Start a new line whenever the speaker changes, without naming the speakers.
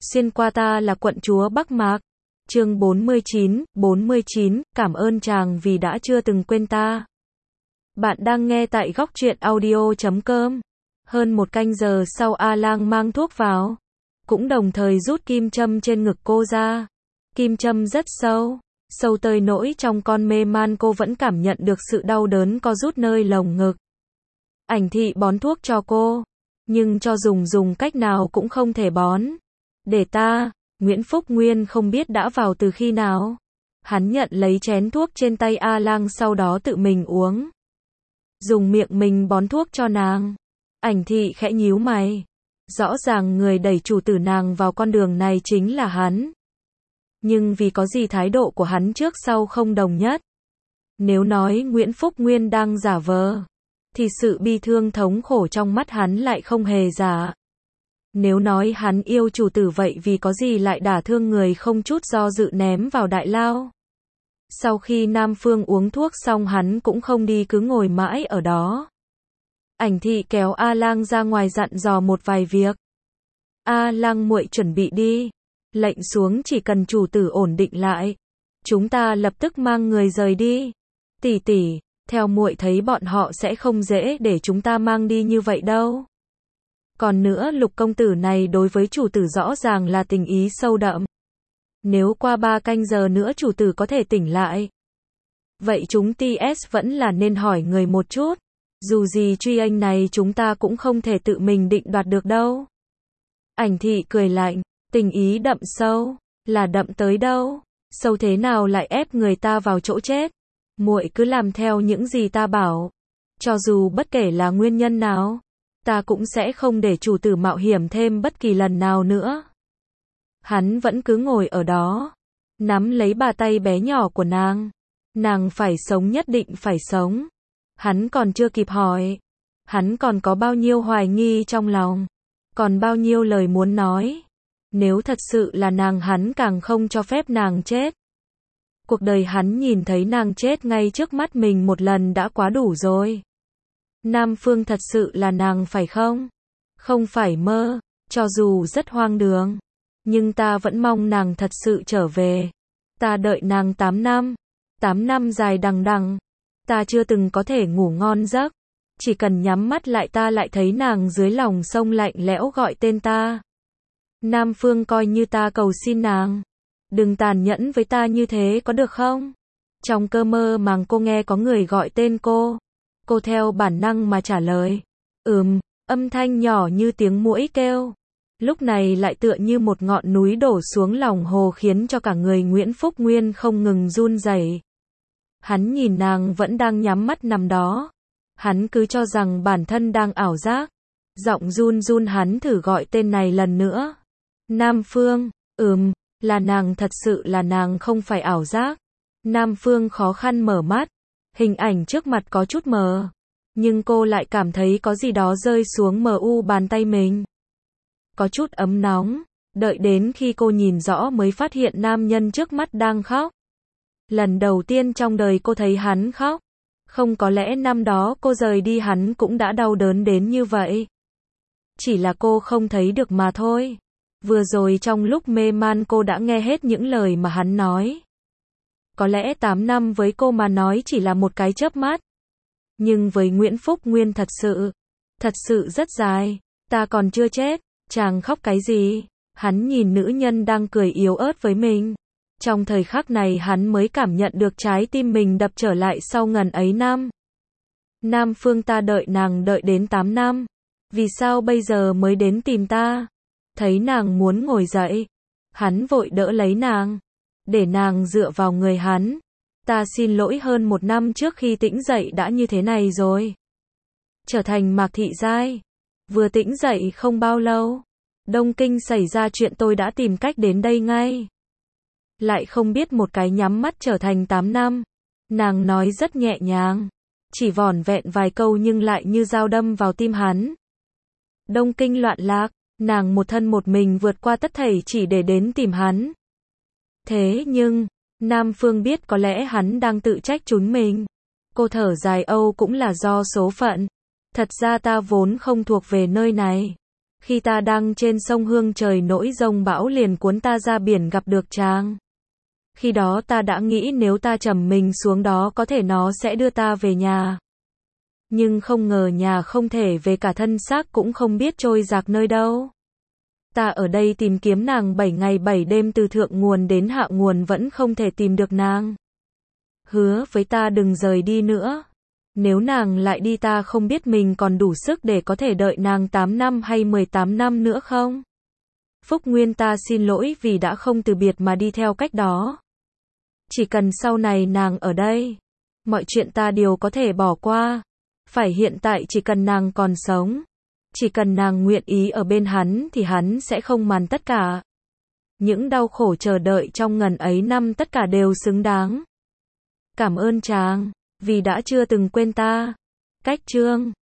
Xuyên qua ta là quận chúa Bắc Mạc. Chương 49, cảm ơn chàng vì đã chưa từng quên ta. Bạn đang nghe tại góc truyện audio.com. Hơn một canh giờ sau A Lang mang thuốc vào, cũng đồng thời rút kim châm trên ngực cô ra. Kim châm rất sâu, sâu tới nỗi trong con mê man cô vẫn cảm nhận được sự đau đớn co rút nơi lồng ngực. Ảnh Thị bón thuốc cho cô, nhưng cho dùng cách nào cũng không thể bón. Để ta, Nguyễn Phúc Nguyên không biết đã vào từ khi nào. Hắn nhận lấy chén thuốc trên tay A Lang sau đó tự mình uống. Dùng miệng mình bón thuốc cho nàng. Ảnh Thị khẽ nhíu mày. Rõ ràng người đẩy chủ tử nàng vào con đường này chính là hắn. Nhưng vì có gì thái độ của hắn trước sau không đồng nhất. Nếu nói Nguyễn Phúc Nguyên đang giả vờ, thì sự bi thương thống khổ trong mắt hắn lại không hề giả. Nếu nói hắn yêu chủ tử vậy vì có gì lại đả thương người không chút do dự ném vào đại lao. Sau khi Nam Phương uống thuốc xong hắn cũng không đi cứ ngồi mãi ở đó. Ảnh Thị kéo A Lang ra ngoài dặn dò một vài việc. A Lang muội chuẩn bị đi. Lệnh xuống chỉ cần chủ tử ổn định lại, chúng ta lập tức mang người rời đi. Tỷ tỷ, theo muội thấy bọn họ sẽ không dễ để chúng ta mang đi như vậy đâu. Còn nữa Lục công tử này đối với chủ tử rõ ràng là tình ý sâu đậm. Nếu qua 3 canh giờ nữa chủ tử có thể tỉnh lại, vậy chúng TS vẫn là nên hỏi người một chút. Dù gì truy anh này chúng ta cũng không thể tự mình định đoạt được đâu. Ảnh Thị cười lạnh, tình ý đậm sâu, là đậm tới đâu, sâu thế nào lại ép người ta vào chỗ chết. Muội cứ làm theo những gì ta bảo, cho dù bất kể là nguyên nhân nào, ta cũng sẽ không để chủ tử mạo hiểm thêm bất kỳ lần nào nữa. Hắn vẫn cứ ngồi ở đó, nắm lấy bà tay bé nhỏ của nàng. Nàng phải sống, nhất định phải sống. Hắn còn chưa kịp hỏi, hắn còn có bao nhiêu hoài nghi trong lòng, còn bao nhiêu lời muốn nói. Nếu thật sự là nàng, hắn càng không cho phép nàng chết. Cuộc đời hắn nhìn thấy nàng chết ngay trước mắt mình một lần đã quá đủ rồi. Nam Phương thật sự là nàng phải không? Không phải mơ, cho dù rất hoang đường, nhưng ta vẫn mong nàng thật sự trở về. Ta đợi nàng 8 năm, 8 năm dài đằng đẵng. Ta chưa từng có thể ngủ ngon giấc. Chỉ cần nhắm mắt lại ta lại thấy nàng dưới lòng sông lạnh lẽo gọi tên ta. Nam Phương, coi như ta cầu xin nàng, đừng tàn nhẫn với ta như thế có được không? Trong cơn mơ màng cô nghe có người gọi tên cô. Cô theo bản năng mà trả lời. Âm thanh nhỏ như tiếng muỗi kêu. Lúc này lại tựa như một ngọn núi đổ xuống lòng hồ khiến cho cả người Nguyễn Phúc Nguyên không ngừng run rẩy. Hắn nhìn nàng vẫn đang nhắm mắt nằm đó. Hắn cứ cho rằng bản thân đang ảo giác. Giọng run run hắn thử gọi tên này lần nữa. Nam Phương, là nàng, thật sự là nàng, không phải ảo giác. Nam Phương khó khăn mở mắt. Hình ảnh trước mặt có chút mờ. Nhưng cô lại cảm thấy có gì đó rơi xuống bàn tay mình. Có chút ấm nóng. Đợi đến khi cô nhìn rõ mới phát hiện nam nhân trước mắt đang khóc. Lần đầu tiên trong đời cô thấy hắn khóc. Không, có lẽ năm đó cô rời đi hắn cũng đã đau đớn đến như vậy. Chỉ là cô không thấy được mà thôi. Vừa rồi trong lúc mê man cô đã nghe hết những lời mà hắn nói. Có lẽ 8 năm với cô mà nói chỉ là một cái chớp mắt. Nhưng với Nguyễn Phúc Nguyên thật sự rất dài. Ta còn chưa chết, chàng khóc cái gì? Hắn nhìn nữ nhân đang cười yếu ớt với mình. Trong thời khắc này hắn mới cảm nhận được trái tim mình đập trở lại sau ngần ấy năm. Nam Phương, ta đợi nàng đợi đến 8 năm. Vì sao bây giờ mới đến tìm ta? Thấy nàng muốn ngồi dậy, hắn vội đỡ lấy nàng, để nàng dựa vào người hắn. Ta xin lỗi, hơn 1 năm trước khi tỉnh dậy đã như thế này rồi. Trở thành Mạc Thị Giai. Vừa tỉnh dậy không bao lâu, Đông Kinh xảy ra chuyện, tôi đã tìm cách đến đây ngay. Lại không biết một cái nhắm mắt trở thành 8 năm. Nàng nói rất nhẹ nhàng, chỉ vỏn vẹn vài câu nhưng lại như dao đâm vào tim hắn. Đông Kinh loạn lạc, nàng một thân một mình vượt qua tất thảy chỉ để đến tìm hắn. Thế nhưng, Nam Phương biết có lẽ hắn đang tự trách chúng mình. Cô thở dài, cũng là do số phận. Thật ra ta vốn không thuộc về nơi này. Khi ta đang trên sông Hương trời nổi giông bão liền cuốn ta ra biển gặp được chàng. Khi đó ta đã nghĩ nếu ta trầm mình xuống đó có thể nó sẽ đưa ta về nhà. Nhưng không ngờ nhà không thể về, cả thân xác cũng không biết trôi dạt nơi đâu. Ta ở đây tìm kiếm nàng 7 ngày 7 đêm từ thượng nguồn đến hạ nguồn vẫn không thể tìm được nàng. Hứa với ta đừng rời đi nữa. Nếu nàng lại đi ta không biết mình còn đủ sức để có thể đợi nàng 8 năm hay 18 năm nữa không? Phúc Nguyên, ta xin lỗi vì đã không từ biệt mà đi theo cách đó. Chỉ cần sau này nàng ở đây, mọi chuyện ta đều có thể bỏ qua. Phải hiện tại chỉ cần nàng còn sống. Chỉ cần nàng nguyện ý ở bên hắn thì hắn sẽ không màn tất cả. Những đau khổ chờ đợi trong ngần ấy năm tất cả đều xứng đáng. Cảm ơn chàng, vì đã chưa từng quên ta. Cách chương